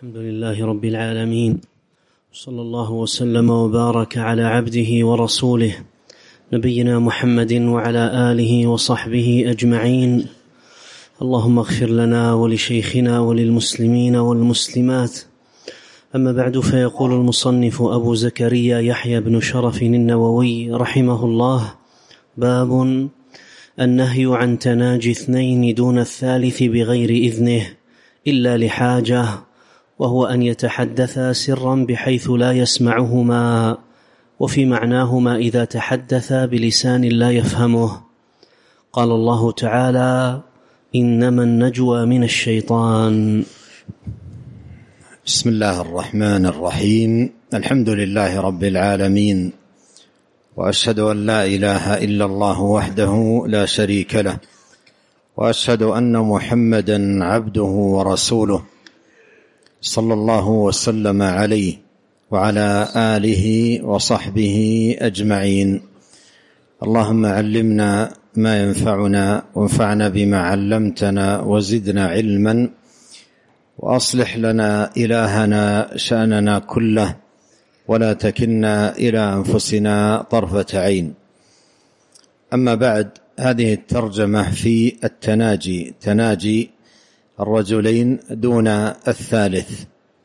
الحمد لله رب العالمين، صلى الله وسلم وبارك على عبده ورسوله نبينا محمد وعلى آله وصحبه أجمعين. اللهم اغفر لنا ولشيخنا وللمسلمين والمسلمات. أما بعد، فيقول المصنف أبو زكريا يحيى بن شرف النووي رحمه الله: باب النهي عن تناجي اثنين دون الثالث بغير إذنه إلا لحاجة، وهو أن يتحدثا سرا بحيث لا يسمعهما، وفي معناهما إذا تحدثا بلسان لا يفهمه. قال الله تعالى: إنما النجوى من الشيطان. بسم الله الرحمن الرحيم. الحمد لله رب العالمين، وأشهد أن لا إله إلا الله وحده لا شريك له، وأشهد أن محمدا عبده ورسوله، صلى الله وسلم عليه وعلى آله وصحبه أجمعين. اللهم علمنا ما ينفعنا، وانفعنا بما علمتنا، وزدنا علما، وأصلح لنا إلهنا شأننا كله، ولا تكلنا إلى أنفسنا طرفة عين. أما بعد، هذه الترجمة في التناجي، تناجي الرجلين دون الثالث،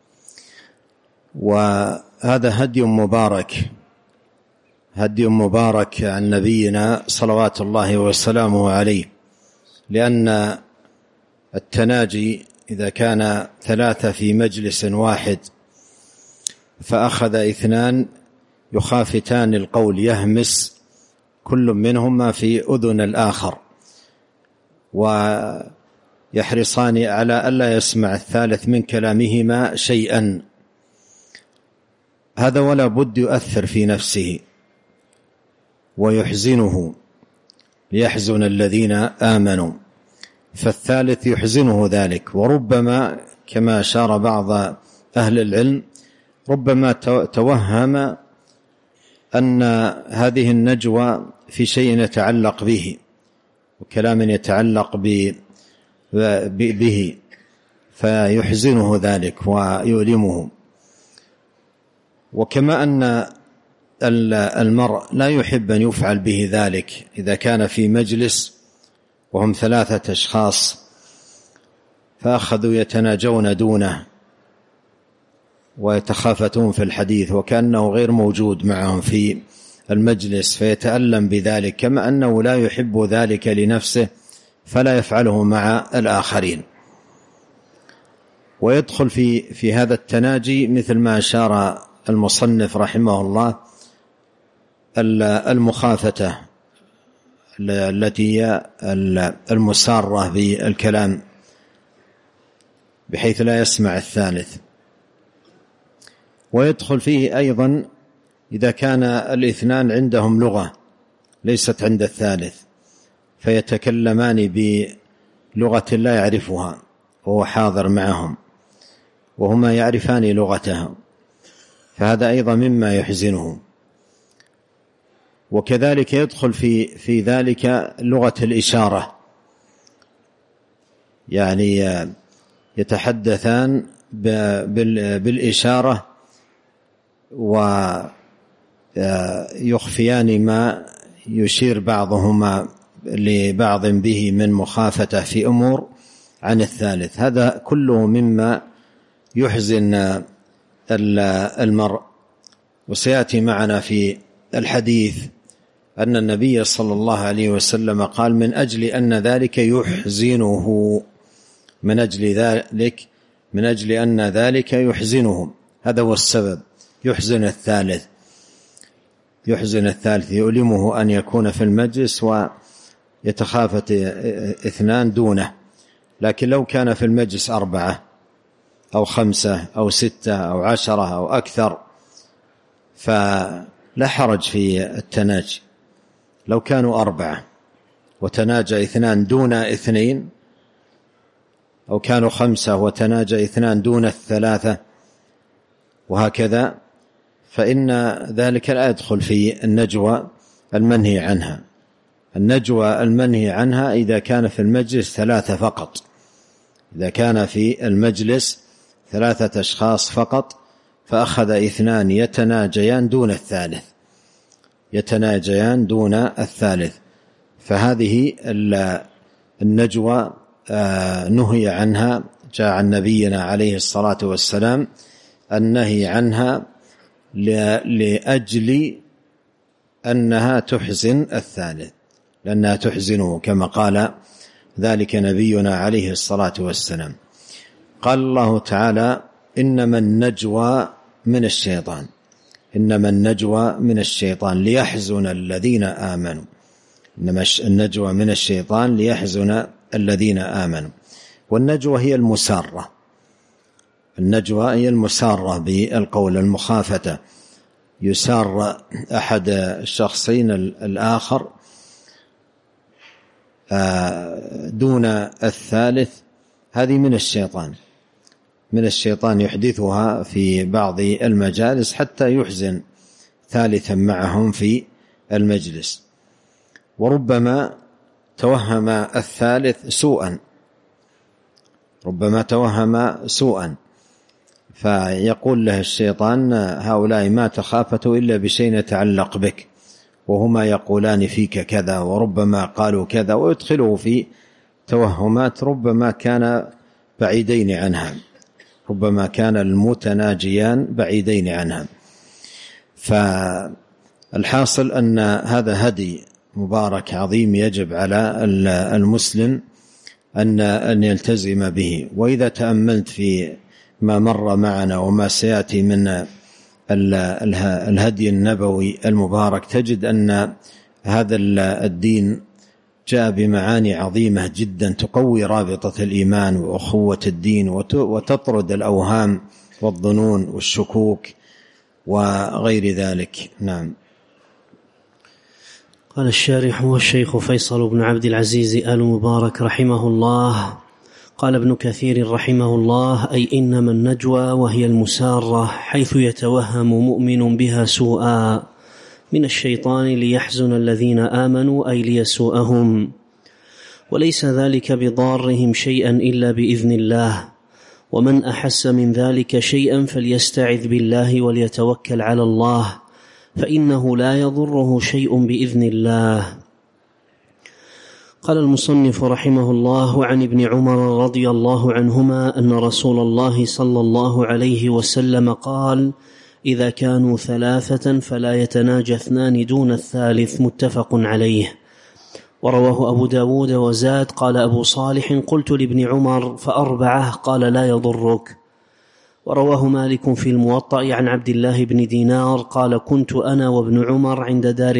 وهذا هدي مبارك عن نبينا صلوات الله وسلامه عليه، لأن التناجي إذا كان ثلاثة في مجلس واحد فأخذ اثنان يخافتان القول، يهمس كل منهما في أذن الآخر، ويحرصان على ألا يسمع الثالث من كلامهما شيئا. هذا ولا بد يؤثر في نفسه ويحزنه، ليحزن الذين آمنوا، فالثالث يحزنه ذلك. وربما كما أشار بعض أهل العلم، ربما توهم أن هذه النجوى في شيء يتعلق به، وكلام يتعلق به، فيحزنه ذلك ويؤلمه. وكما أن المرء لا يحب أن يفعل به ذلك إذا كان في مجلس وهم ثلاثة أشخاص فأخذوا يتناجون دونه ويتخافتون في الحديث، وكأنه غير موجود معهم في المجلس، فيتألم بذلك، كما أنه لا يحب ذلك لنفسه فلا يفعله مع الآخرين. ويدخل في هذا التناجي مثل ما أشار المصنف رحمه الله المخافة التي هي المسارة بالكلام بحيث لا يسمع الثالث. ويدخل فيه أيضا إذا كان الاثنان عندهم لغة ليست عند الثالث، فيتكلمان بلغة لا يعرفها وهو حاضر معهم، وهما يعرفان لغتها، فهذا أيضا مما يحزنه. وكذلك يدخل في ذلك لغة الإشارة، يعني يتحدثان بالإشارة ويخفيان ما يشير بعضهما لبعض به من مخافة في أمور عن الثالث. هذا كله مما يحزن المرء. وسيأتي معنا في الحديث أن النبي صلى الله عليه وسلم قال: من أجل أن ذلك يحزنه، من أجل أن ذلك يحزنهم، هذا هو السبب، يحزن الثالث، يؤلمه أن يكون في المجلس ويتخافت اثنان دونه. لكن لو كان في المجلس 4 أو 5 أو 6 أو 10 أو أكثر فلا حرج في التناجي. لو كانوا 4 وتناجى 2 دون 2، أو كانوا 5 وتناجى 2 دون 3، وهكذا، فإن ذلك لا يدخل في النجوى المنهي عنها. النجوى المنهي عنها إذا كان في المجلس 3 فقط، إذا كان في المجلس 3 أشخاص فقط، فأخذ 2 يتناجيان دون الثالث، فهذه النجوى نهي عنها، جاء عن نبينا عليه الصلاة والسلام النهي عنها لأجل أنها تحزن الثالث، لأنها تحزنه كما قال ذلك نبينا عليه الصلاة والسلام. قال الله تعالى: إنما النجوى من الشيطان ليحزن الذين آمنوا. إنما النجوى من الشيطان ليحزن الذين آمنوا. والنجوى هي المسارة بالقول، المخافة، يسار أحد الشخصين الآخر دون الثالث، هذه من الشيطان يحدثها في بعض المجالس حتى يحزن ثالثا معهم في المجلس. وربما توهم الثالث سوءا، فيقول له الشيطان: هؤلاء ما تخافته إلا بشيء يتعلق بك، وهما يقولان فيك كذا، وربما قالوا كذا، ويدخله في توهمات ربما كان بعيدين عنها، ربما كان المتناجيان بعيدين عنها. فالحاصل أن هذا هدي مبارك عظيم يجب على المسلم أن يلتزم به. وإذا تأملت في ما مر معنا وما سيأتي من الهدي النبوي المبارك، تجد أن هذا الدين جاء بمعاني عظيمة جدا تقوي رابطة الإيمان وأخوة الدين، وتطرد الأوهام والظنون والشكوك وغير ذلك. نعم. قال الشارح والشيخ فيصل بن عبد العزيز آل مبارك رحمه الله: قال ابن كثير رحمه الله: أي إنما النجوى وهي المسارة، حيث يتوهم مؤمن بها سوءا من الشيطان ليحزن الذين آمنوا، أي ليسوءهم، وليس ذلك بضارهم شيئا إلا بإذن الله، ومن أحس من ذلك شيئا فليستعذ بالله وليتوكل على الله، فإنه لا يضره شيء بإذن الله. قال المصنف رحمه الله: عن ابن عمر رضي الله عنهما أن رسول الله صلى الله عليه وسلم قال: إذا كانوا 3 فلا يتناجى 2 دون الثالث، متفق عليه. ورواه أبو داود وزاد: قال أبو صالح: قلت لابن عمر: ف4؟ قال: لا يضرك. ورواه مالك في الموطأ عن عبد الله بن دينار قال: كنت أنا وابن عمر عند دار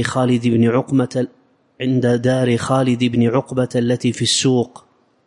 خالد بن عقبة التي في السوق،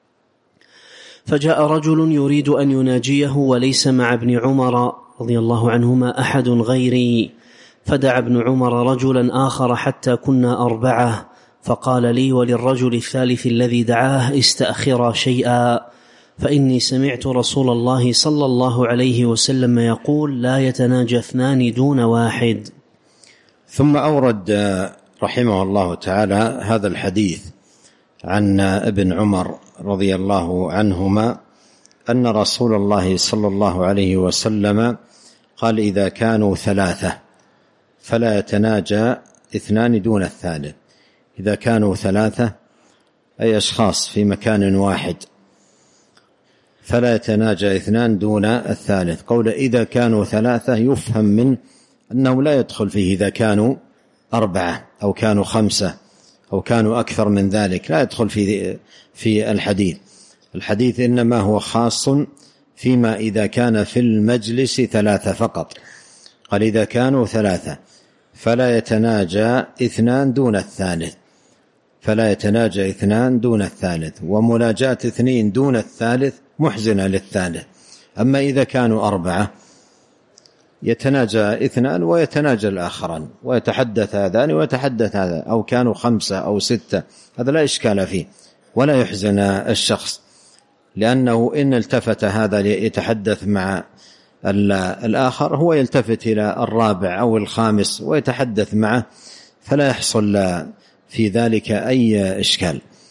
فجاء رجل يريد أن يناجيه وليس مع ابن عمر رضي الله عنهما أحد غيري، فدعا ابن عمر رجلا آخر حتى كنا 4، فقال لي وللرجل الثالث الذي دعاه: استأخرا شيئا، فإني سمعت رسول الله صلى الله عليه وسلم يقول: لا يتناجى 2 دون واحد. ثم أورد رحمه الله تعالى هذا الحديث عن ابن عمر رضي الله عنهما أن رسول الله صلى الله عليه وسلم قال: إذا كانوا 3 فلا يتناجى 2 دون الثالث. إذا كانوا 3 أي أشخاص في مكان واحد، فلا يتناجى 2 دون الثالث. قول إذا كانوا 3 يفهم من أنه لا يدخل فيه إذا كانوا 4 أو كانوا 5 أو كانوا أكثر من ذلك، لا يدخل في الحديث إنما هو خاص فيما إذا كان في المجلس 3 فقط. قال: إذا كانوا 3 فلا يتناجى 2 دون الثالث، فلا يتناجى 2 دون الثالث، ومناجاة 2 دون الثالث محزنة للثالث. أما إذا كانوا 4 يتناجى 2 ويتناجى الآخران، ويتحدث هذان ويتحدث هذا، أو كانوا 5 أو 6، هذا لا إشكال فيه ولا يحزن الشخص، لأنه إن التفت هذا يتحدث مع الآخر، هو يلتفت إلى 4 أو 5 ويتحدث معه، فلا يحصل في ذلك أي إشكال.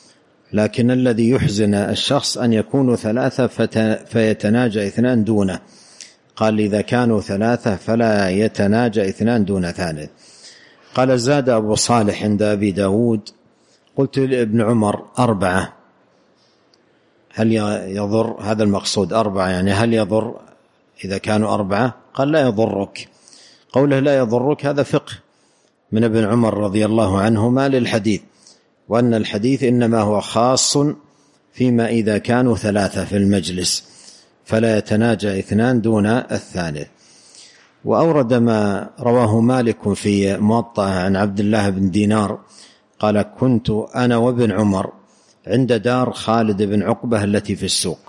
لكن الذي يحزن الشخص أن يكونوا 3 فيتناجى 2 دونه. قال إذا كانوا 3 فلا يتناجى 2 دون ثالث. قال زاد أبو صالح عند أبي داود قلت لابن عمر 4 هل يضر؟ هذا المقصود 4 يعني هل يضر إذا كانوا 4؟ قال لا يضرك. قوله لا يضرك هذا فقه من ابن عمر رضي الله عنهما للحديث، وأن الحديث إنما هو خاص فيما إذا كانوا 3 في المجلس فلا يتناجى 2 دون الثالث. وأورد ما رواه مالك في موطأ عن عبد الله بن دينار قال كنت أنا وابن عمر عند دار خالد بن عقبة التي في السوق،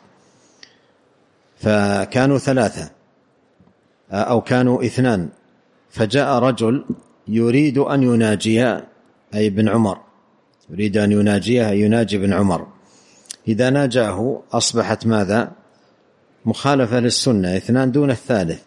فكانوا 3 أو كانوا 2، فجاء رجل يريد أن يناجيه أي ابن عمر، يريد أن يناجيه يناجي ابن عمر. إذا ناجاه أصبحت ماذا؟ مخالفة للسنة، 2 دون الثالث،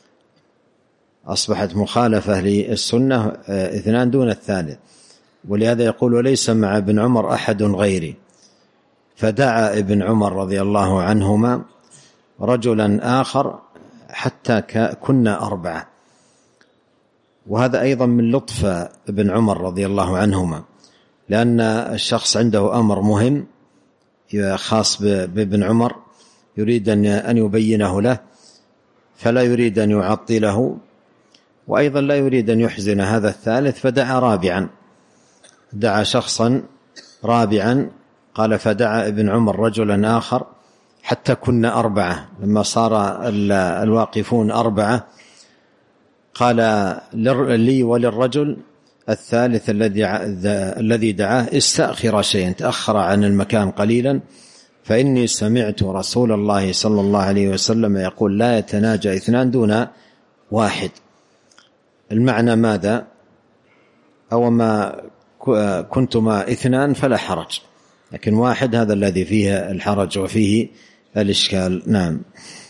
أصبحت مخالفة للسنة 2 دون الثالث. ولهذا يقول ليس مع ابن عمر أحد غيري. فدعا ابن عمر رضي الله عنهما رجلا آخر حتى كنا 4. وهذا أيضا من لطف ابن عمر رضي الله عنهما، لأن الشخص عنده أمر مهم خاص بابن عمر يريد أن يبينه له، فلا يريد أن يعطله، وأيضا لا يريد أن يحزن هذا الثالث، فدعا رابعا، دعا شخصا رابعا. قال فدعا ابن عمر رجلا آخر حتى كنا 4. لما صار الواقفون 4 قال لي وللرجل الثالث الذي دعاه استأخر شيئا، تأخر عن المكان قليلا، فإني سمعت رسول الله صلى الله عليه وسلم يقول لا يتناجى 2 دون 1. المعنى ماذا؟ أو ما كنتما 2 فلا حرج، لكن 1 هذا الذي فيه الحرج وفيه الإشكال. نعم.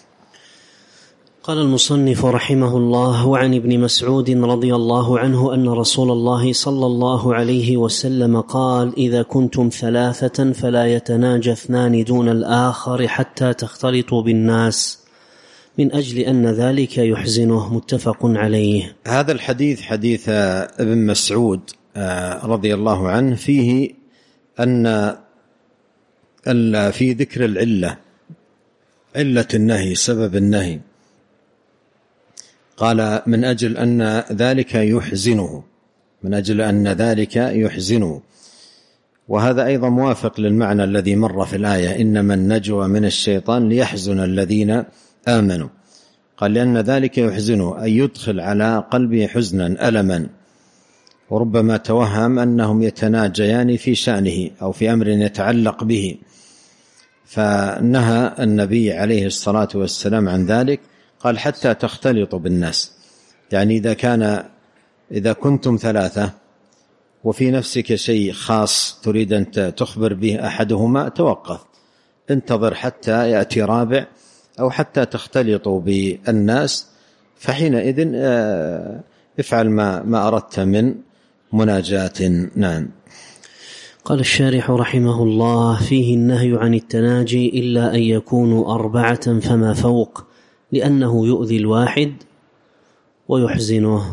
قال المصنف رحمه الله: وعن ابن مسعود رضي الله عنه أن رسول الله صلى الله عليه وسلم قال: إذا كنتم 3 فلا يتناجى 2 دون الآخر حتى تختلطوا بالناس، من أجل أن ذلك يحزنه. متفق عليه. هذا الحديث حديث ابن مسعود رضي الله عنه فيه أن في ذكر علة النهي، سبب النهي، قال من أجل أن ذلك يحزنه، من أجل أن ذلك يحزنه. وهذا أيضا موافق للمعنى الذي مر في الآية: إنما النجوى من الشيطان ليحزن الذين آمنوا. قال لأن ذلك يحزنه، أي يدخل على قلبه حزنا ألما، وربما توهم أنهم يتناجيان في شأنه أو في أمر يتعلق به، فنهى النبي عليه الصلاة والسلام عن ذلك. قال حتى تختلطوا بالناس، يعني إذا كنتم 3 وفي نفسك شيء خاص تريد أن تخبر به أحدهما، توقف، انتظر حتى يأتي رابع أو حتى تختلطوا بالناس، فحينئذ افعل ما أردت من مناجاة. نعم. قال الشارح رحمه الله: فيه النهي عن التناجي إلا أن يكونوا 4 فما فوق، لأنه يؤذي الواحد ويحزنه.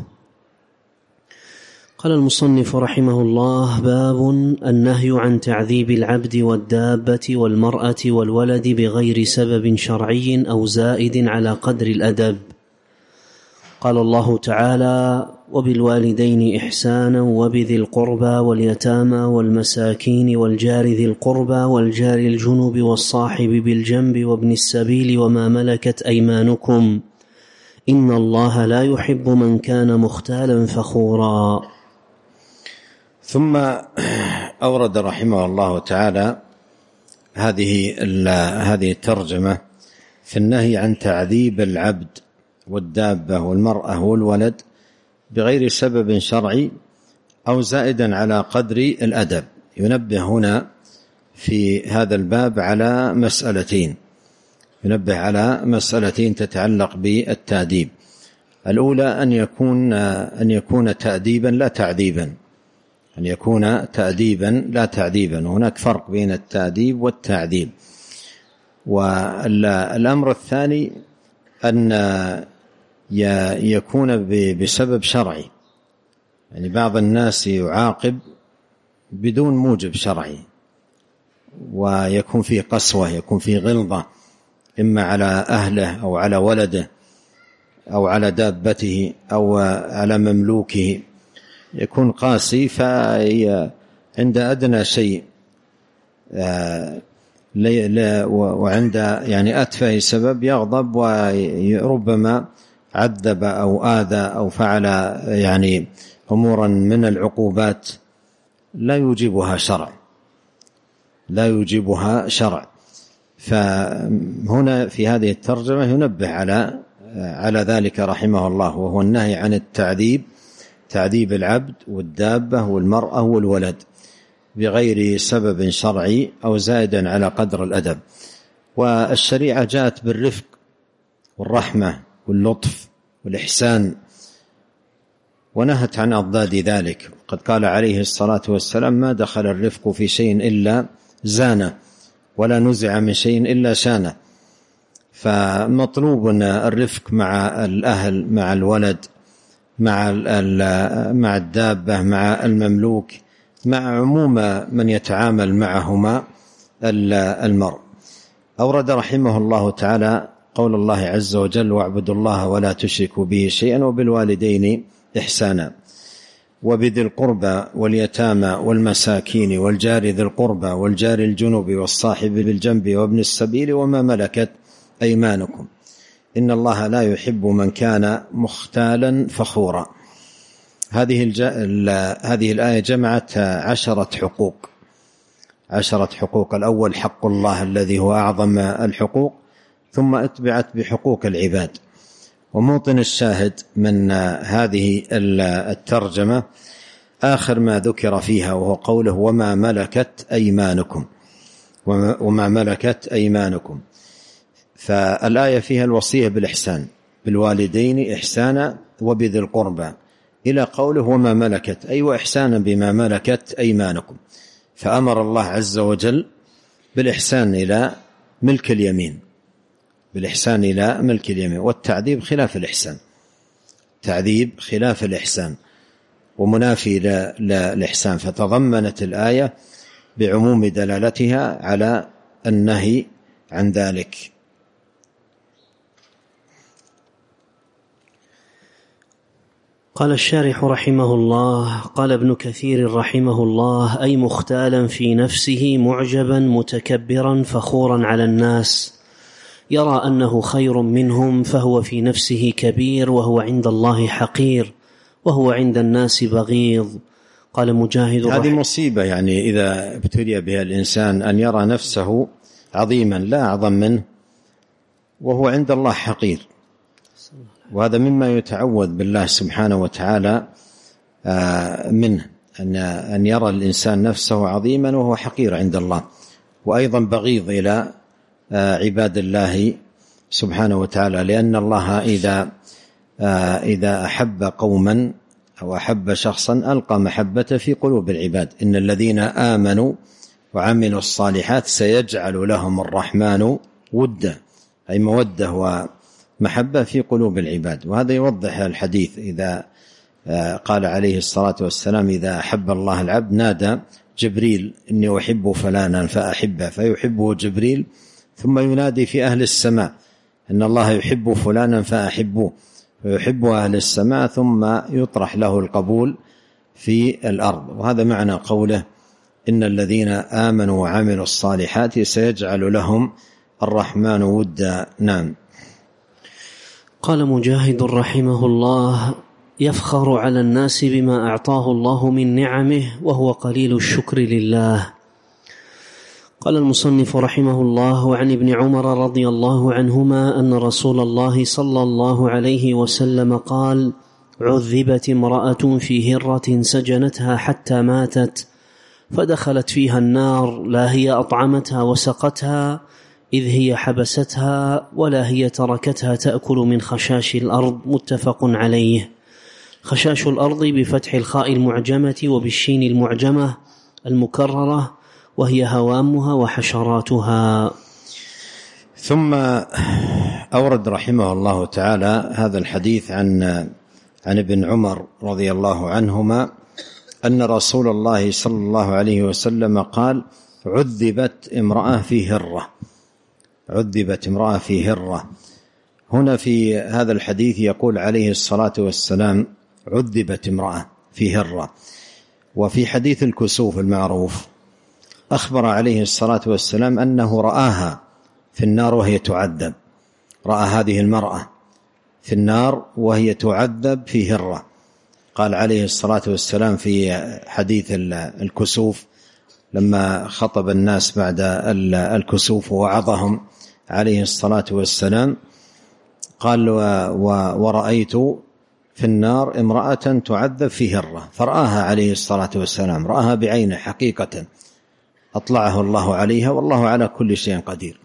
قال المصنف رحمه الله: باب النهي عن تعذيب العبد والدابة والمرأة والولد بغير سبب شرعي أو زائد على قدر الأدب. قال الله تعالى: وبالوالدين إحسانا وبذي القربى واليتامى والمساكين والجار ذي القربى والجار الجنب والصاحب بالجنب وابن السبيل وما ملكت أيمانكم إن الله لا يحب من كان مختالا فخورا. ثم أورد رحمه الله تعالى هذه الترجمة في النهي عن تعذيب العبد والدابة والمرأة والولد بغير سبب شرعي أو زائدا على قدر الأدب. ينبه هنا في هذا الباب على مسألتين تتعلق بالتأديب. الأولى أن يكون تأديبا لا تعذيبا، أن يكون تأديبا لا تعذيبا. هناك فرق بين التأديب والتعذيب. والأمر الثاني أن يكون بسبب شرعي، يعني بعض الناس يعاقب بدون موجب شرعي، ويكون فيه قسوة، يكون فيه غلظة، إما على أهله أو على ولده أو على دابته أو على مملوكه، يكون قاسي، فعند أدنى شيء وعند يعني أتفه سبب يغضب، وربما عذب أو آذى أو فعل يعني أمورا من العقوبات لا يوجبها شرع. فهنا في هذه الترجمة ينبه على ذلك رحمه الله، وهو النهي عن تعذيب العبد والدابة والمرأة والولد بغير سبب شرعي أو زائدا على قدر الأدب. والشريعة جاءت بالرفق والرحمة واللطف والإحسان، ونهت عن أضداد ذلك. قد قال عليه الصلاة والسلام: ما دخل الرفق في شيء إلا زانه، ولا نزع من شيء إلا شانه. فمطلوب الرفق مع الأهل، مع الولد، مع الدابة، مع المملوك، مع عموم من يتعامل معهما المرء. أورد رحمه الله تعالى قول الله عز وجل: واعبدوا الله ولا تشركوا به شيئا وبالوالدين إحسانا وبذي القربى واليتامى والمساكين والجار ذي القربى والجار الجنوب والصاحب بالجنب وابن السبيل وما ملكت أيمانكم إن الله لا يحب من كان مختالا فخورا. هذه الآية جمعت 10 حقوق. الأول حق الله الذي هو أعظم الحقوق، ثم اتبعت بحقوق العباد. وموطن الشاهد من هذه الترجمة آخر ما ذكر فيها، وهو قوله: وما ملكت أيمانكم. فالآية فيها الوصية بالإحسان، بالوالدين إحسانا وبذي القربى، إلى قوله: وما ملكت، أي وإحسانا بما ملكت أيمانكم. فأمر الله عز وجل بالإحسان إلى ملك اليمين، والتعذيب خلاف الإحسان ومنافي للإحسان. فتضمنت الآية بعموم دلالتها على النهي عن ذلك. قال الشارح رحمه الله: قال ابن كثير رحمه الله: أي مختالا في نفسه، معجبا متكبرا فخورا على الناس، يرى أنه خير منهم، فهو في نفسه كبير، وهو عند الله حقير، وهو عند الناس بغيض. قال مجاهد: هذه مصيبة، يعني إذا ابتلي بها الإنسان أن يرى نفسه عظيما لا أعظم منه، وهو عند الله حقير. وهذا مما يتعوذ بالله سبحانه وتعالى منه، أن يرى الإنسان نفسه عظيما وهو حقير عند الله، وأيضا بغيض إلى عباد الله سبحانه وتعالى. لأن الله إذا أحب قوما أو أحب شخصا ألقى محبته في قلوب العباد. إن الذين آمنوا وعملوا الصالحات سيجعل لهم الرحمن ودا، أي مودة ومحبة في قلوب العباد. وهذا يوضح الحديث، إذا قال عليه الصلاة والسلام: إذا أحب الله العبد نادى جبريل: إني أحب فلانا فأحبه، فيحبه جبريل، ثم ينادي في أهل السماء: إن الله يحب فلانا فأحبوه، فيحب أهل السماء، ثم يطرح له القبول في الأرض. وهذا معنى قوله: إن الذين آمنوا وعملوا الصالحات سيجعل لهم الرحمن ودا. نعم. قال مجاهد رحمه الله: يفخر على الناس بما أعطاه الله من نعمه، وهو قليل الشكر لله. قال المصنف رحمه الله: عن ابن عمر رضي الله عنهما أن رسول الله صلى الله عليه وسلم قال: عذبت امرأة في هرة سجنتها حتى ماتت، فدخلت فيها النار، لا هي أطعمتها وسقتها إذ هي حبستها، ولا هي تركتها تأكل من خشاش الأرض. متفق عليه. خشاش الأرض بفتح الخاء المعجمة وبالشين المعجمة المكررة، وهي هوامها وحشراتها. ثم أورد رحمه الله تعالى هذا الحديث عن ابن عمر رضي الله عنهما أن رسول الله صلى الله عليه وسلم قال: عذبت امرأة في هرة. عذبت امرأة في هرة. هنا في هذا الحديث يقول عليه الصلاة والسلام: عذبت امرأة في هرة. وفي حديث الكسوف المعروف أخبر عليه الصلاة والسلام أنه رآها في النار وهي تعذب. رأى هذه المرأة في النار وهي تعذب في هرة. قال عليه الصلاة والسلام في حديث الكسوف لما خطب الناس بعد الكسوف ووعظهم عليه الصلاة والسلام، قال: ورأيت في النار امرأة تعذب في هرة. فرآها عليه الصلاة والسلام، رآها بعينه حقيقة، أطلعه الله عليها، والله على كل شيء قدير.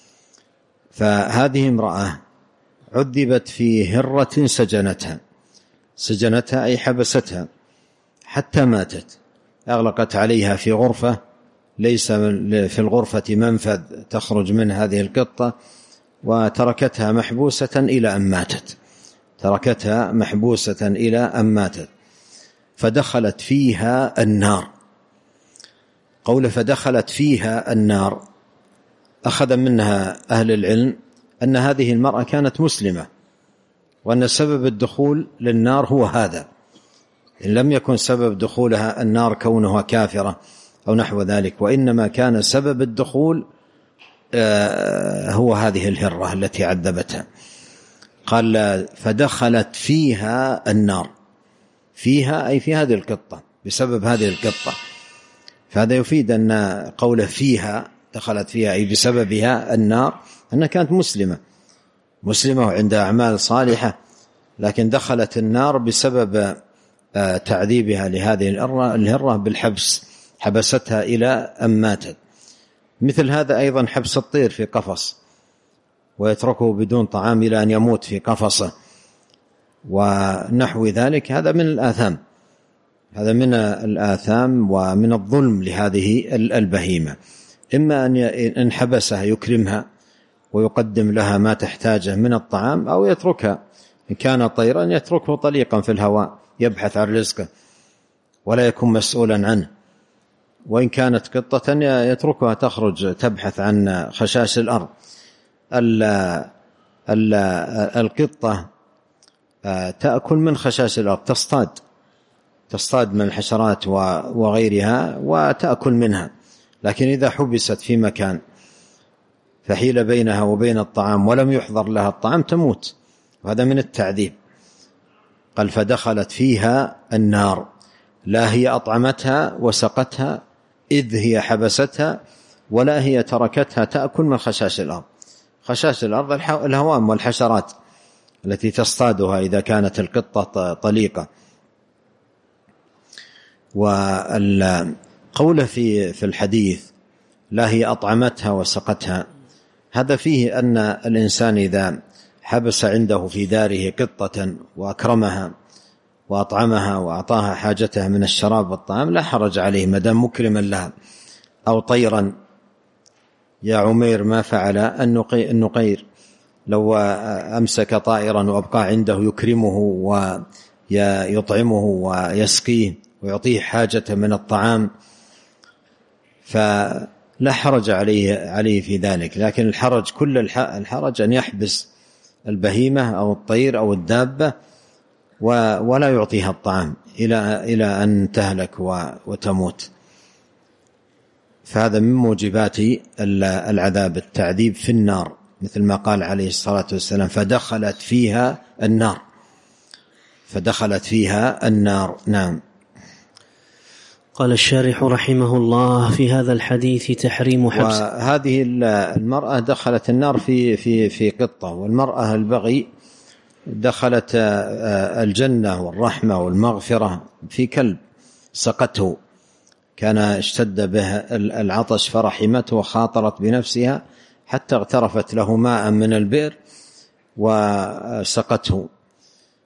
فهذه امرأة عذبت في هرة سجنتها أي حبستها حتى ماتت. أغلقت عليها في غرفة ليس في الغرفة منفذ تخرج من هذه القطة، وتركتها محبوسة إلى أن ماتت. تركتها محبوسة إلى أن ماتت. فدخلت فيها النار. قول فدخلت فيها النار أخذ منها أهل العلم أن هذه المرأة كانت مسلمة، وأن سبب الدخول للنار هو هذا، إن لم يكن سبب دخولها النار كونها كافرة أو نحو ذلك، وإنما كان سبب الدخول هو هذه الهرة التي عذبتها. قال: فدخلت فيها النار. فيها أي في هذه القطة، بسبب هذه القطة. فهذا يفيد أن قوله فيها دخلت فيها أي بسببها النار، أنها كانت مسلمة وعندها أعمال صالحة، لكن دخلت النار بسبب تعذيبها لهذه الهرة بالحبس، حبستها إلى أن ماتت. مثل هذا أيضا حبس الطير في قفص ويتركه بدون طعام إلى أن يموت في قفصه ونحو ذلك، هذا من الآثام. هذا من الآثام ومن الظلم لهذه البهيمة. إما أن حبسها يكرمها ويقدم لها ما تحتاجه من الطعام، أو يتركها إن كان طيرا يتركه طليقا في الهواء يبحث عن رزقه ولا يكون مسؤولا عنه، وإن كانت قطة يتركها تخرج تبحث عن خشاش الأرض. القطة تأكل من خشاش الأرض، تصطاد من الحشرات وغيرها وتأكل منها، لكن إذا حبست في مكان فحيل بينها وبين الطعام ولم يحضر لها الطعام تموت، وهذا من التعذيب. قال: فدخلت فيها النار، لا هي أطعمتها وسقتها إذ هي حبستها، ولا هي تركتها تأكل من خشاش الأرض. خشاش الأرض الهوام والحشرات التي تصطادها إذا كانت القطة طليقة. والقول في الحديث لا هي أطعمتها وسقتها، هذا فيه أن الإنسان إذا حبس عنده في داره قطة وأكرمها وأطعمها وأعطاها حاجتها من الشراب والطعام لا حرج عليه ما دام مكرما لها. أو طيرا، يا عمير ما فعل النقير، لو أمسك طائرا وأبقى عنده يكرمه ويطعمه ويسقيه ويعطيه حاجته من الطعام فلا حرج عليه في ذلك. لكن الحرج كل الحرج أن يحبس البهيمة أو الطير أو الدابة ولا يعطيها الطعام إلى أن تهلك وتموت. فهذا من موجبات العذاب، التعذيب في النار، مثل ما قال عليه الصلاة والسلام: فدخلت فيها النار. فدخلت فيها النار. نعم. قال الشارح رحمه الله: في هذا الحديث تحريم حبس. وهذه المرأة دخلت النار في قطة، والمرأة البغي دخلت الجنة والرحمة والمغفرة في كلب سقته، كان اشتد به العطش فرحمته وخاطرت بنفسها حتى اغترفت له ماء من البئر وسقته.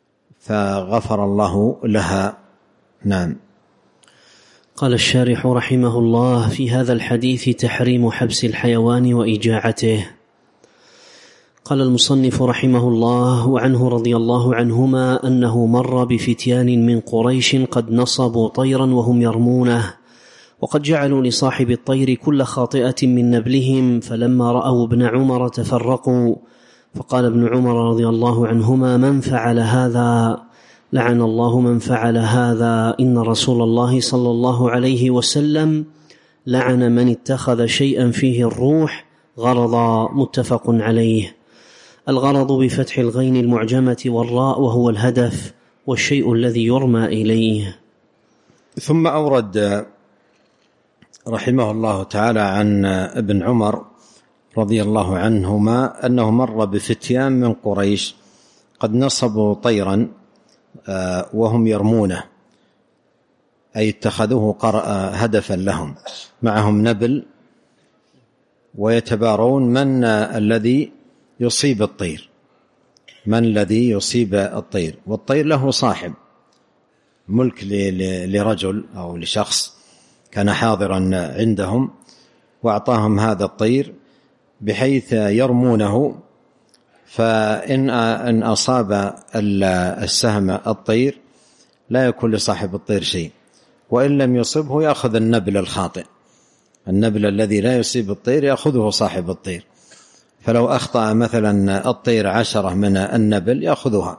فغفر الله لها. نعم. قال الشارح رحمه الله: في هذا الحديث تحريم حبس الحيوان وإجاعته. قال المصنف رحمه الله: وعنه رضي الله عنهما أنه مر بفتيان من قريش قد نصبوا طيرا وهم يرمونه، وقد جعلوا لصاحب الطير كل خاطئة من نبلهم، فلما رأوا ابن عمر تفرقوا، فقال ابن عمر رضي الله عنهما: من فعل هذا؟ لعن الله من فعل هذا، إن رسول الله صلى الله عليه وسلم لعن من اتخذ شيئا فيه الروح غرضا. متفق عليه. الغرض بفتح الغين المعجمة والراء، وهو الهدف والشيء الذي يرمى إليه. ثم أورد رحمه الله تعالى عن ابن عمر رضي الله عنهما أنه مر بفتيان من قريش قد نصبوا طيرا وهم يرمونه، أي اتخذوه هدفا لهم، معهم نبل ويتبارون من الذي يصيب الطير، من الذي يصيب الطير. والطير له صاحب، ملك لرجل أو لشخص كان حاضرا عندهم وأعطاهم هذا الطير بحيث يرمونه، فإن أصاب السهم الطير لا يكون لصاحب الطير شيء، وإن لم يصبه يأخذ النبل الخاطئ، النبل الذي لا يصيب الطير يأخذه صاحب الطير. فلو أخطأ مثلا الطير 10 من النبل يأخذها،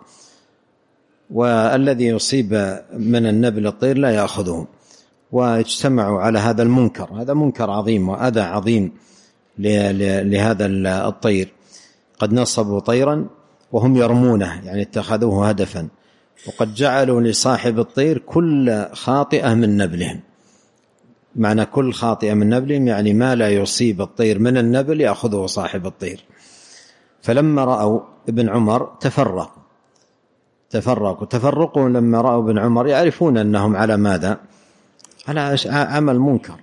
والذي يصيب من النبل الطير لا يأخذه. واجتمعوا على هذا المنكر، هذا منكر عظيم وأذى عظيم لهذا الطير. قد نصبوا طيرا وهم يرمونه، يعني اتخذوه هدفا، وقد جعلوا لصاحب الطير كل خاطئة من نبلهم. معنى كل خاطئة من نبلهم يعني ما لا يصيب الطير من النبل يأخذه صاحب الطير. فلما رأوا ابن عمر تفرقوا لما رأوا ابن عمر يعرفون أنهم على ماذا؟ على عمل منكر.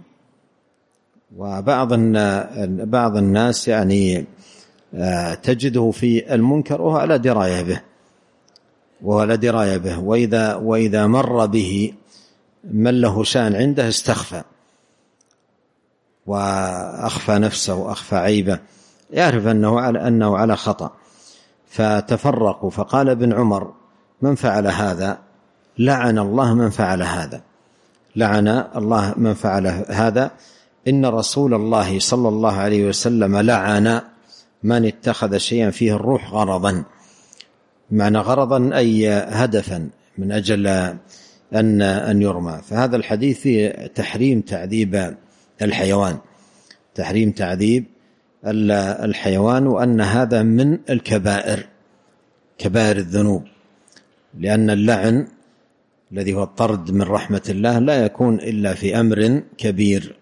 وبعض الناس يعني تجده في المنكر وهو على دراية به، وإذا مر به من له شأن عنده استخفى وأخفى نفسه وأخفى عيبه، يعرف أنه على خطأ. فتفرقوا، فقال ابن عمر: من فعل هذا؟ لعن الله من فعل هذا، لعن الله من فعل هذا، إن رسول الله صلى الله عليه وسلم لعن من اتخذ شيئا فيه الروح غرضا. معنى غرضا أي هدفا من أجل أن يرمى. فهذا الحديث فيه تحريم تعذيب الحيوان، تحريم تعذيب الحيوان، وأن هذا من الكبائر، كبائر الذنوب، لأن اللعن الذي هو الطرد من رحمة الله لا يكون إلا في أمر كبير.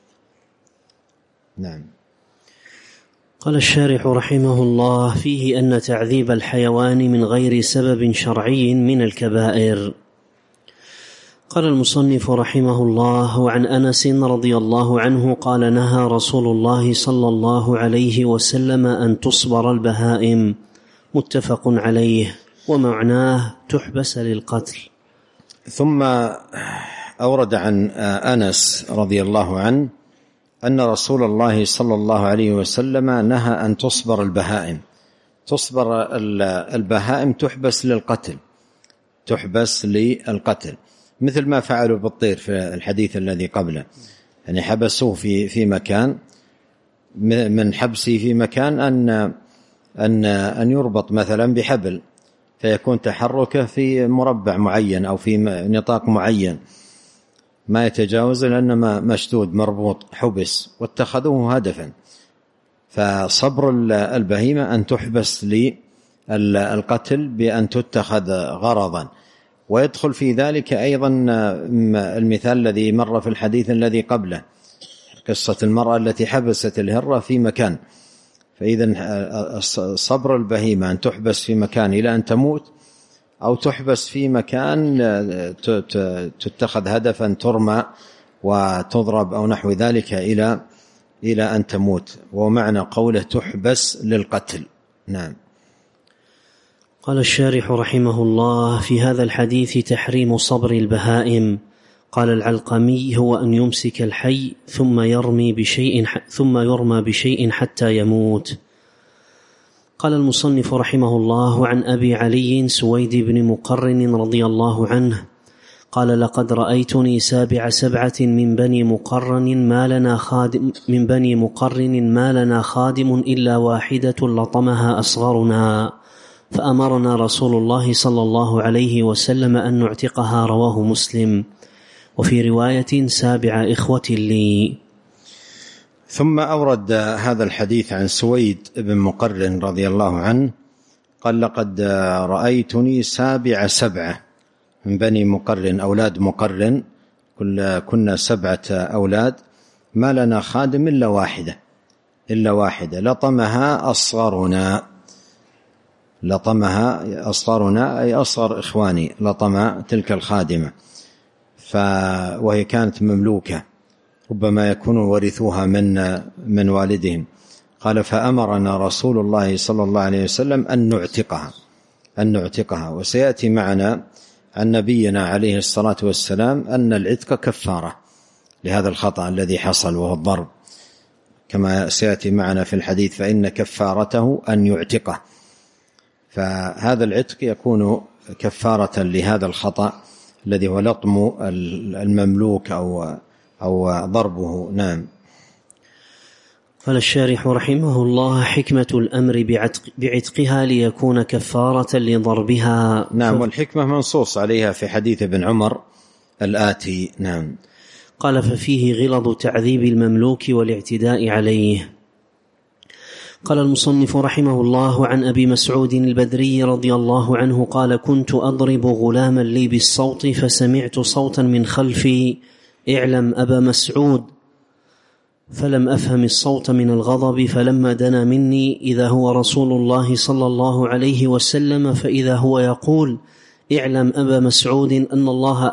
نعم. قال الشارح رحمه الله: فيه أن تعذيب الحيوان من غير سبب شرعي من الكبائر. قال المصنف رحمه الله: وعن أنس رضي الله عنه قال: نهى رسول الله صلى الله عليه وسلم أن تصبر البهائم. متفق عليه، ومعناه تحبس للقتل. ثم أورد عن أنس رضي الله عنه أن رسول الله صلى الله عليه وسلم نهى أن تصبر البهائم. تصبر البهائم تحبس للقتل، تحبس للقتل، مثل ما فعلوا بالطير في الحديث الذي قبله، يعني حبسوه في مكان، من حبسه في مكان أن يربط مثلا بحبل، فيكون تحركه في مربع معين أو في نطاق معين ما يتجاوز، لأنما مشدود مربوط حبس، واتخذوه هدفا. فصبر البهيمة أن تحبس للقتل بأن تتخذ غرضا. ويدخل في ذلك أيضا المثال الذي مر في الحديث الذي قبله، قصة المرأة التي حبست الهرة في مكان. فإذا صبر البهيمة أن تحبس في مكان إلى أن تموت، أو تحبس في مكان تتخذ هدفا ترمى وتضرب أو نحو ذلك إلى أن تموت، ومعنى قوله تحبس للقتل. نعم. قال الشارح رحمه الله: في هذا الحديث تحريم صبر البهائم. قال العلقمي: هو أن يمسك الحي ثم يرمى بشيء حتى يموت. قال المصنف رحمه الله: عن أبي علي سويد بن مقرن رضي الله عنه قال: لقد رأيتني سابع سبعة من بني مقرن ما لنا خادم إلا واحدة لطمها أصغرنا، فأمرنا رسول الله صلى الله عليه وسلم أن نعتقها. رواه مسلم. وفي رواية: سابع إخوة لي. ثم أورد هذا الحديث عن سويد بن مقرن رضي الله عنه قال: لقد رأيتني سابع سبعة من بني مقرن، أولاد مقرن، كنا 7 أولاد، ما لنا خادم إلا واحدة لطمها أصغرنا أي أصغر إخواني، لطم تلك الخادمة، وهي كانت مملوكة، ربما يكونوا ورثوها من والدهم. قال: فأمرنا رسول الله صلى الله عليه وسلم أن نعتقها. وسيأتي معنا عن نبينا عليه الصلاة والسلام أن العتق كفارة لهذا الخطأ الذي حصل وهو الضرب، كما سيأتي معنا في الحديث: فإن كفارته أن يعتقه. فهذا العتق يكون كفارة لهذا الخطأ الذي هو لطم المملوك أو ضربه. نعم. قال الشارح رحمه الله: حكمة الأمر بعتقها ليكون كفارة لضربها. نعم. والحكمة منصوص عليها في حديث ابن عمر الآتي. نعم. قال: ففيه غلظ تعذيب المملوك والاعتداء عليه. قال المصنف رحمه الله: عن أبي مسعود البدري رضي الله عنه قال: كنت أضرب غلاما لي بالصوت فسمعت صوتا من خلفي: اعلم أبا مسعود. فلم أفهم الصوت من الغضب، فلما دنا مني إذا هو رسول الله صلى الله عليه وسلم، فإذا هو يقول: اعلم أبا مسعود أن الله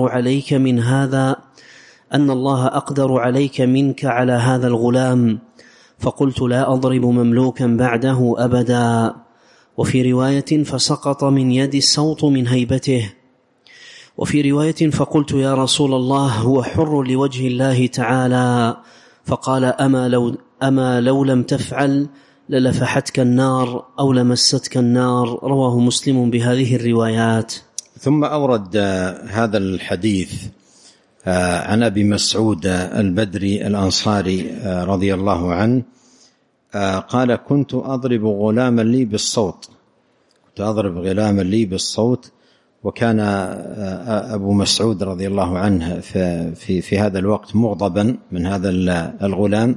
أقدر عليك منك على هذا الغلام. فقلت: لا أضرب مملوكا بعده أبدا. وفي رواية: فسقط من يدي الصوت من هيبته. وفي رواية: فقلت: يا رسول الله، هو حر لوجه الله تعالى. فقال: أما لو لم تفعل للفحتك النار أو لمستك النار. رواه مسلم بهذه الروايات. ثم أورد هذا الحديث عن أبي مسعود البدري الأنصاري رضي الله عنه قال: كنت أضرب غلاما لي بالصوت. وكان أبو مسعود رضي الله عنه في هذا الوقت مغضبا من هذا الغلام،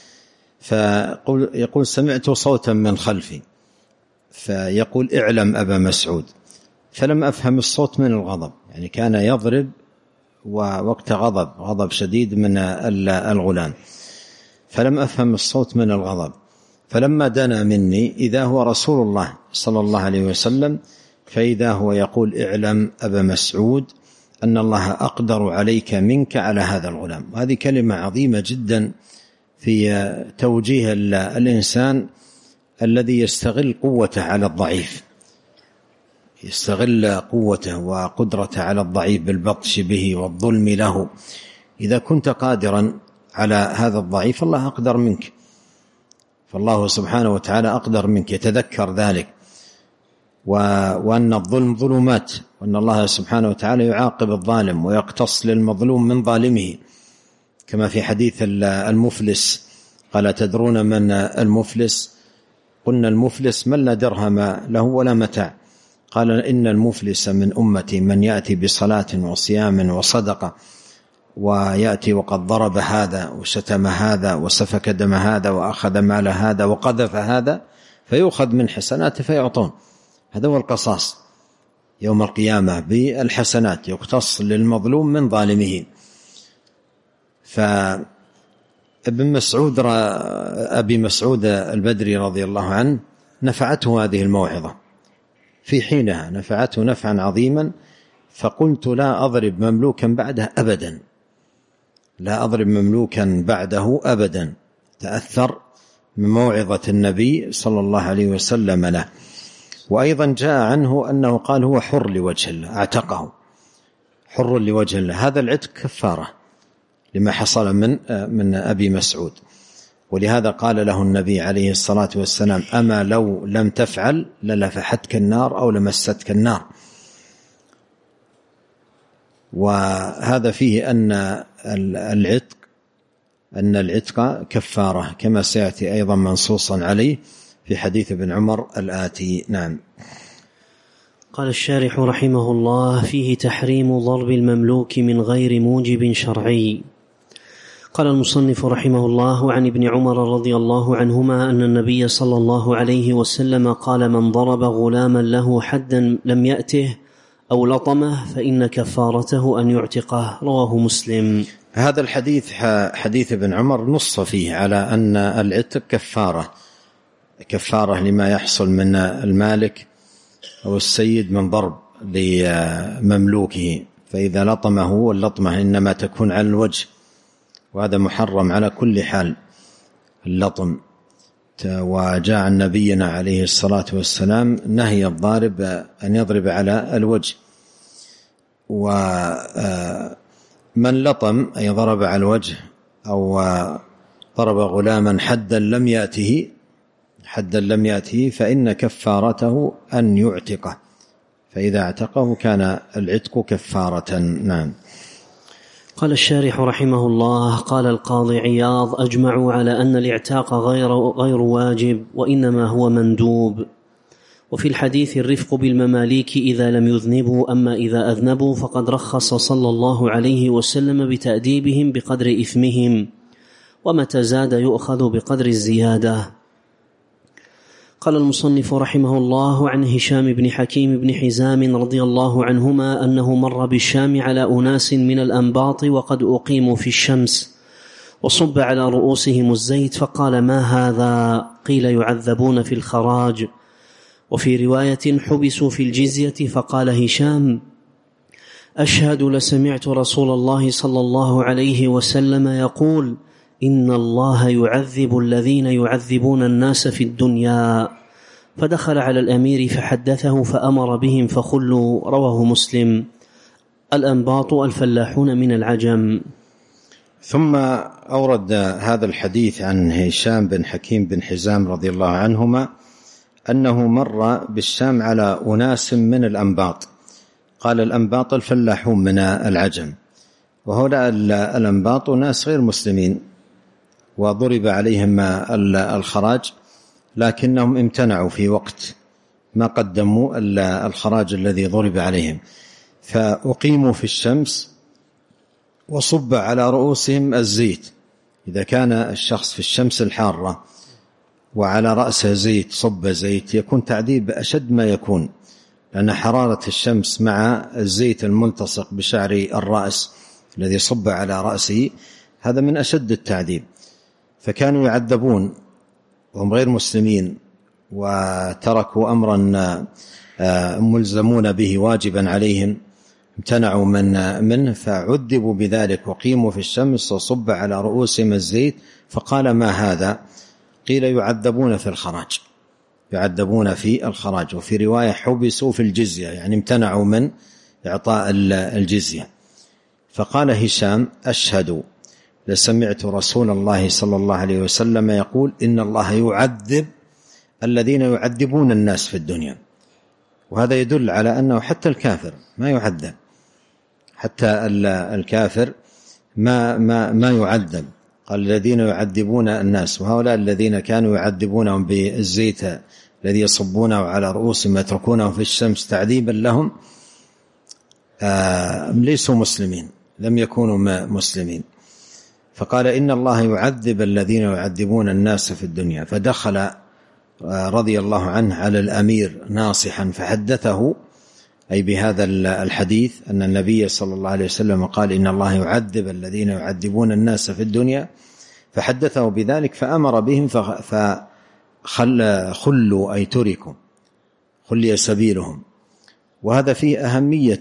فيقول: سمعت صوتا من خلفي، فيقول: اعلم أبا مسعود. فلم أفهم الصوت من الغضب، يعني كان يضرب ووقت غضب شديد من الغلام، فلم أفهم الصوت من الغضب. فلما دنا مني إذا هو رسول الله صلى الله عليه وسلم، فإذا هو يقول: اعلم أبا مسعود أن الله أقدر عليك منك على هذا الغلام. وهذه كلمة عظيمة جدا في توجيه الإنسان الذي يستغل قوته على الضعيف، يستغل قوته وقدرته على الضعيف بالبطش به والظلم له. إذا كنت قادرا على هذا الضعيف الله أقدر منك، فالله سبحانه وتعالى أقدر منك، يتذكر ذلك، وأن الظلم ظلمات، وأن الله سبحانه وتعالى يعاقب الظالم ويقتص للمظلوم من ظالمه، كما في حديث المفلس قال: تدرون من المفلس؟ قلنا: المفلس من لا درهم له ولا متاع. قال: إن المفلس من أمتي من يأتي بصلاة وصيام وصدقة، ويأتي وقد ضرب هذا وشتم هذا وسفك دم هذا وأخذ مال هذا وقذف هذا، فيؤخذ من حسناته فيعطون. هذا هو القصاص يوم القيامة بالحسنات، يقتص للمظلوم من ظالمه. فابن مسعود أبي مسعود البدري رضي الله عنه نفعته هذه الموعظة في حينها، نفعته نفعا عظيما. فقلت: لا أضرب مملوكا بعده أبدا، لا أضرب مملوكا بعده أبدا. تأثر من موعظة النبي صلى الله عليه وسلم له. وأيضا جاء عنه أنه قال هو حر لوجه الله، اعتقه حر لوجه الله. هذا العتق كفارة لما حصل من أبي مسعود، ولهذا قال له النبي عليه الصلاة والسلام: أما لو لم تفعل للفحتك النار أو لمستك النار. وهذا فيه أن العتق كفارة، كما سيأتي أيضا منصوصا عليه في حديث ابن عمر الآتي. نعم. قال الشارح رحمه الله: فيه تحريم ضرب المملوك من غير موجب شرعي. قال المصنف رحمه الله: عن ابن عمر رضي الله عنهما أن النبي صلى الله عليه وسلم قال: من ضرب غلاما له حدا لم يأته أو لطمه فإن كفارته أن يعتقه. رواه مسلم. هذا الحديث حديث ابن عمر نص فيه على أن العتق كفارة لما يحصل من المالك أو السيد من ضرب لمملوكه، فإذا لطمه، واللطمة إنما تكون على الوجه، وهذا محرم على كل حال اللطم. وجاء عن نبينا عليه الصلاة والسلام نهي الضارب أن يضرب على الوجه. ومن لطم أي ضرب على الوجه أو ضرب غلاما حدا لم يأته فإن كفارته أن يعتقه، فإذا اعتقه كان العتق كفارة. نعم. قال الشارح رحمه الله: قال القاضي عياض: أجمعوا على أن الاعتاق غير واجب، وإنما هو مندوب. وفي الحديث الرفق بالمماليك إذا لم يذنبوا، أما إذا أذنبوا فقد رخص صلى الله عليه وسلم بتأديبهم بقدر إثمهم، ومتى زاد يؤخذ بقدر الزيادة. قال المصنف رحمه الله: عن هشام بن حكيم بن حزام رضي الله عنهما أنه مر بالشام على أناس من الأنباط وقد أقيموا في الشمس، وصب على رؤوسهم الزيت، فقال: ما هذا؟ قيل: يعذبون في الخراج. وفي رواية: حبسوا في الجزية. فقال هشام: أشهد لسمعت رسول الله صلى الله عليه وسلم يقول: إن الله يعذب الذين يعذبون الناس في الدنيا. فدخل على الأمير فحدثه فأمر بهم فخلوا. رواه مسلم. الأنباط الفلاحون من العجم. ثم أورد هذا الحديث عن هشام بن حكيم بن حزام رضي الله عنهما أنه مر بالشام على أناس من الأنباط. قال: الأنباط الفلاحون من العجم، وهؤلاء الأنباط ناس غير مسلمين، وضرب عليهم الخراج، لكنهم امتنعوا في وقت ما قدموا الخراج الذي ضرب عليهم، فأقيموا في الشمس وصب على رؤوسهم الزيت. إذا كان الشخص في الشمس الحارة وعلى رأسه زيت، صب زيت، يكون تعذيب أشد ما يكون، لأن حرارة الشمس مع الزيت الملتصق بشعر الرأس الذي صب على رأسه هذا من أشد التعذيب. فكانوا يعذبون وهم غير مسلمين، وتركوا أمرا ملزمون به واجبا عليهم، امتنعوا منه، فعذبوا بذلك وقيموا في الشمس وصب على رؤوسهم الزيت. فقال: ما هذا؟ قيل: يعذبون في الخراج. وفي رواية: حبسوا في الجزية، يعني امتنعوا من إعطاء الجزية. فقال هشام: أشهد لسمعت رسول الله صلى الله عليه وسلم يقول: إن الله يعذب الذين يعذبون الناس في الدنيا. وهذا يدل على أنه حتى الكافر ما يعذب، حتى الكافر ما يعذب. قال: الذين يعذبون الناس، وهؤلاء الذين كانوا يعذبونهم بالزيت الذي يصبونه على رؤوسهم يتركونه في الشمس تعذيبا لهم ليسوا مسلمين، لم يكونوا مسلمين. فقال: إن الله يعذب الذين يعذبون الناس في الدنيا. فدخل رضي الله عنه على الأمير ناصحا فحدثه أي بهذا الحديث أن النبي صلى الله عليه وسلم قال: إن الله يعذب الذين يعذبون الناس في الدنيا، فحدثه بذلك فأمر بهم خلوا أي تركوا، خلي سبيلهم. وهذا فيه أهمية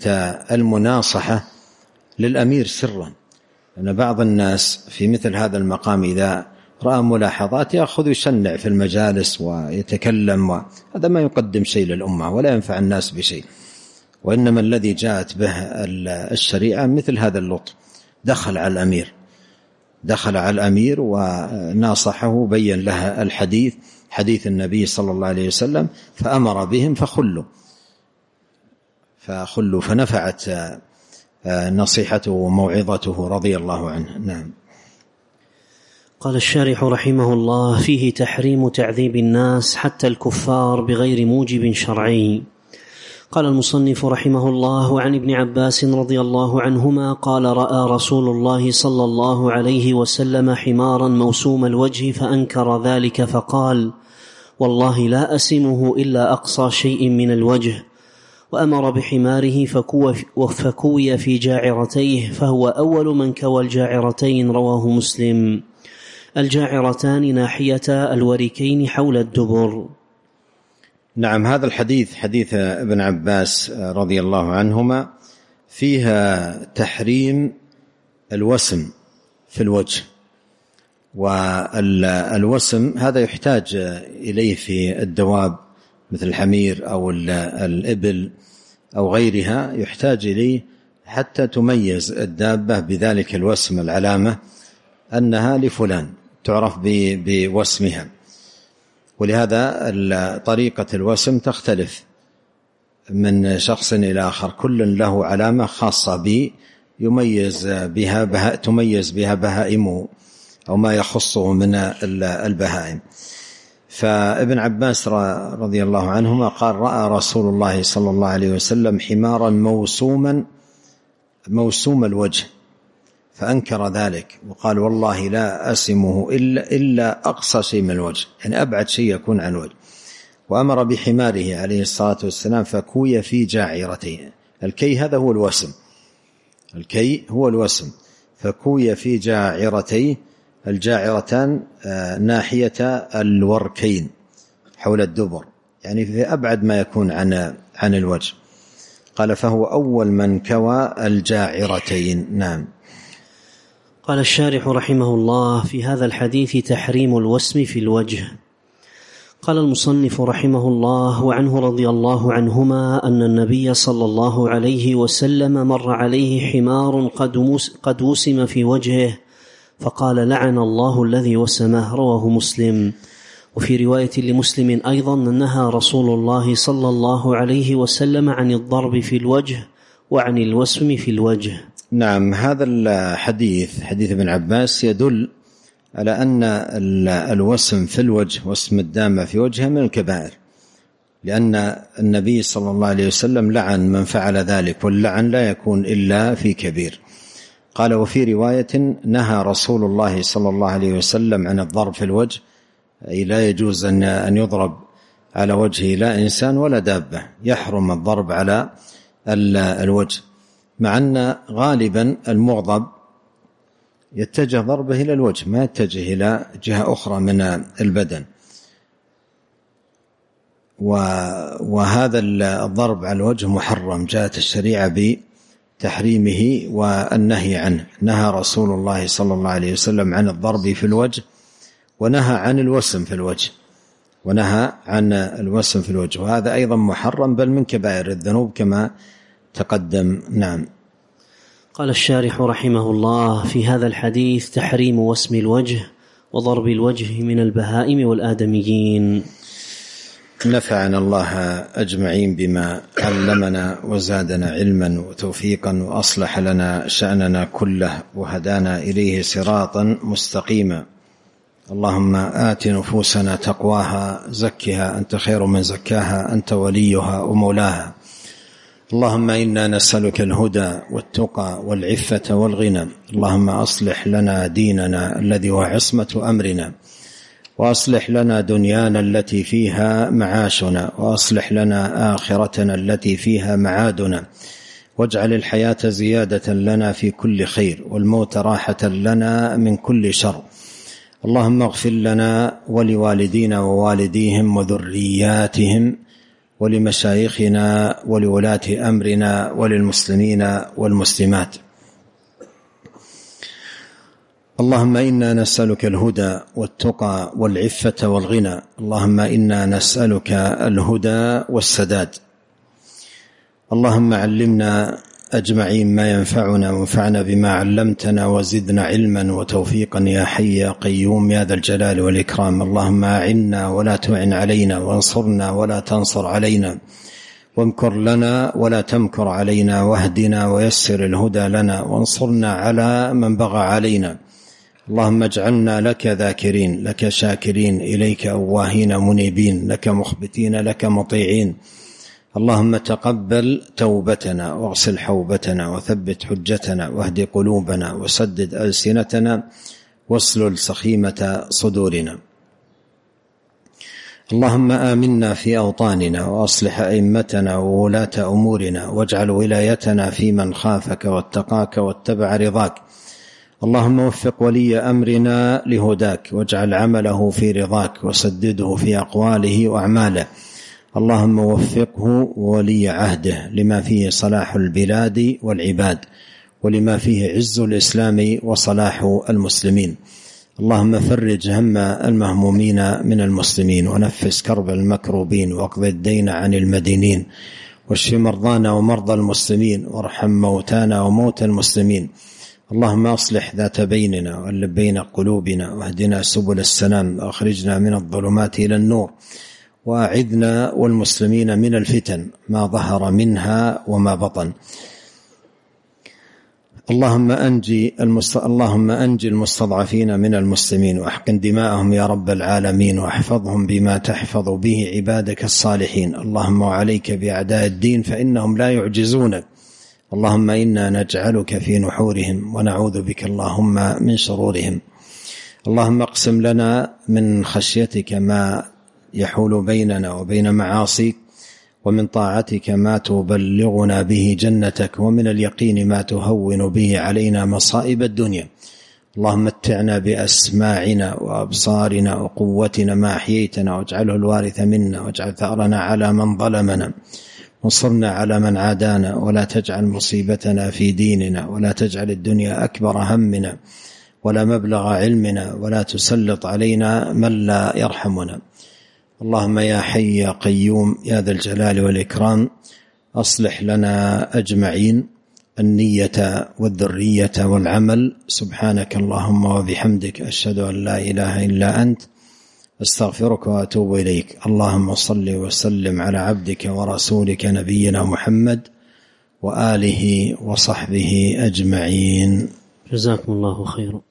المناصحة للأمير سرا، لأن بعض الناس في مثل هذا المقام إذا رأى ملاحظات يأخذ يشنع في المجالس ويتكلم، هذا ما يقدم شيء للأمة ولا ينفع الناس بشيء. وإنما الذي جاءت به الشريعة مثل هذا اللطف، دخل على الأمير وناصحه، بين له الحديث، حديث النبي صلى الله عليه وسلم، فأمر بهم فخلوا فنفعت نصيحته وموعظته رضي الله عنه. نعم. قال الشارح رحمه الله: فيه تحريم تعذيب الناس حتى الكفار بغير موجب شرعي. قال المصنف رحمه الله: عن ابن عباس رضي الله عنهما قال: رأى رسول الله صلى الله عليه وسلم حمارا موسوم الوجه فأنكر ذلك فقال: والله لا أسمه إلا أقصى شيء من الوجه، وأمر بحماره فكوي في جاعرتيه، فهو أول من كوى الجاعرتين. رواه مسلم. الجاعرتان ناحية الوركين حول الدبر. نعم. هذا الحديث حديث ابن عباس رضي الله عنهما فيها تحريم الوسم في الوجه، والوسم هذا يحتاج إليه في الدواب مثل الحمير أو الإبل أو غيرها، يحتاج إليه حتى تميز الدابة بذلك الوسم، العلامة أنها لفلان، تعرف بوسمها. ولهذا طريقة الوسم تختلف من شخص إلى آخر، كل له علامة خاصة به تميز بها بهائمه أو ما يخصه من البهائم. فابن عباس رضي الله عنهما قال: رأى رسول الله صلى الله عليه وسلم حمارا موسوم الوجه فأنكر ذلك وقال: والله لا أسمه إلا أقصى شيء من الوجه، يعني أبعد شيء يكون عن الوجه. وأمر بحماره عليه الصلاة والسلام فكوي في جاعرته. الكي هذا هو الوسم، الكي هو الوسم. فكوي في جاعرتيه، الجاعرتان ناحية الوركين حول الدبر، يعني في أبعد ما يكون عن الوجه. قال: فهو أول من كوى الجاعرتين. نعم. قال الشارح رحمه الله: في هذا الحديث تحريم الوسم في الوجه. قال المصنف رحمه الله: وعنه رضي الله عنهما أن النبي صلى الله عليه وسلم مر عليه حمار قد وسم في وجهه فقال: لعن الله الذي وسمه. رواه مسلم. وفي رواية لمسلم أيضا: نهى رسول الله صلى الله عليه وسلم عن الضرب في الوجه وعن الوسم في الوجه. نعم. هذا الحديث حديث ابن عباس يدل على أن الوسم في الوجه، وسم الدامة في وجهه، من الكبائر، لأن النبي صلى الله عليه وسلم لعن من فعل ذلك، واللعن لا يكون إلا في كبير. قال: وفي رواية: نهى رسول الله صلى الله عليه وسلم عن الضرب في الوجه، أي لا يجوز أن يضرب على وجهه لا إنسان ولا دابة، يحرم الضرب على الوجه، مع أن غالبا المغضب يتجه ضربه إلى الوجه، ما يتجه إلى جهة أخرى من البدن. وهذا الضرب على الوجه محرم، جاءت الشريعة بتحريمه والنهي عنه. نهى رسول الله صلى الله عليه وسلم عن الضرب في الوجه، ونهى عن الوسم في الوجه، وهذا أيضا محرم، بل من كبائر الذنوب كما تقدم. نعم. قال الشارح رحمه الله: في هذا الحديث تحريم وسم الوجه وضرب الوجه من البهائم والآدميين. نفعنا الله أجمعين بما علمنا وزادنا علما وتوفيقا، وأصلح لنا شأننا كله، وهدانا إليه صراطا مستقيما. اللهم آت نفوسنا تقواها، زكها أنت خير من زكاها، أنت وليها ومولاها. اللهم إنا نسألك الهدى والتقى والعفة والغنى. اللهم أصلح لنا ديننا الذي هو عصمة أمرنا، وأصلح لنا دنيانا التي فيها معاشنا، وأصلح لنا آخرتنا التي فيها معادنا، واجعل الحياة زيادة لنا في كل خير، والموت راحة لنا من كل شر. اللهم اغفر لنا ولوالدينا ووالديهم وذرياتهم، ولمشايخنا ولولاة أمرنا، وللمسلمين والمسلمات. اللهم إنا نسألك الهدى والتقى والعفة والغنى. اللهم إنا نسألك الهدى والسداد. اللهم علمنا أجمعين ما ينفعنا وانفعنا بما علمتنا وزدنا علما وتوفيقا يا حي يا قيوم يا ذا الجلال والإكرام. اللهم أعنا ولا تعن علينا، وانصرنا ولا تنصر علينا، وامكر لنا ولا تمكر علينا، واهدنا ويسر الهدى لنا، وانصرنا على من بغى علينا. اللهم اجعلنا لك ذاكرين، لك شاكرين، إليك أواهين منيبين، لك مخبتين، لك مطيعين. اللهم تقبل توبتنا واغسل حوبتنا وثبت حجتنا واهد قلوبنا وسدد ألسنتنا واسلل سخيمة صدورنا. اللهم آمنا في أوطاننا وأصلح أئمتنا وولاة أمورنا، واجعل ولايتنا في من خافك واتقاك واتبع رضاك. اللهم وفق ولي أمرنا لهداك، واجعل عمله في رضاك، وسدده في أقواله وأعماله. اللهم وفقه ولي عهده لما فيه صلاح البلاد والعباد، ولما فيه عز الإسلام وصلاح المسلمين. اللهم فرج هم المهمومين من المسلمين، ونفس كرب المكروبين، واقض الدين عن المدينين، واشف مرضانا ومرضى المسلمين، وارحم موتانا وموتى المسلمين. اللهم أصلح ذات بيننا وألف بين قلوبنا، واهدنا سبل السلام، وأخرجنا من الظلمات إلى النور، وأعذنا والمسلمين من الفتن ما ظهر منها وما بطن. اللهم أنجي المستضعفين من المسلمين، وأحقن دماءهم يا رب العالمين، واحفظهم بما تحفظ به عبادك الصالحين. اللهم وعليك بأعداء الدين فإنهم لا يعجزونك. اللهم إنا نجعلك في نحورهم، ونعوذ بك اللهم من شرورهم. اللهم اقسم لنا من خشيتك ما يحول بيننا وبين معاصيك، ومن طاعتك ما تبلغنا به جنتك، ومن اليقين ما تهون به علينا مصائب الدنيا. اللهم متعنا بأسماعنا وأبصارنا وقوتنا ما أحييتنا، واجعله الوارث منا، واجعل ثأرنا على من ظلمنا، وانصرنا على من عادانا، ولا تجعل مصيبتنا في ديننا، ولا تجعل الدنيا أكبر همنا ولا مبلغ علمنا، ولا تسلط علينا من لا يرحمنا. اللهم يا حي يا قيوم يا ذا الجلال والإكرام، أصلح لنا أجمعين النية والذرية والعمل. سبحانك اللهم وبحمدك، أشهد أن لا إله إلا أنت، أستغفرك وأتوب إليك. اللهم صل وسلم على عبدك ورسولك نبينا محمد وآله وصحبه أجمعين. جزاكم الله خيرا.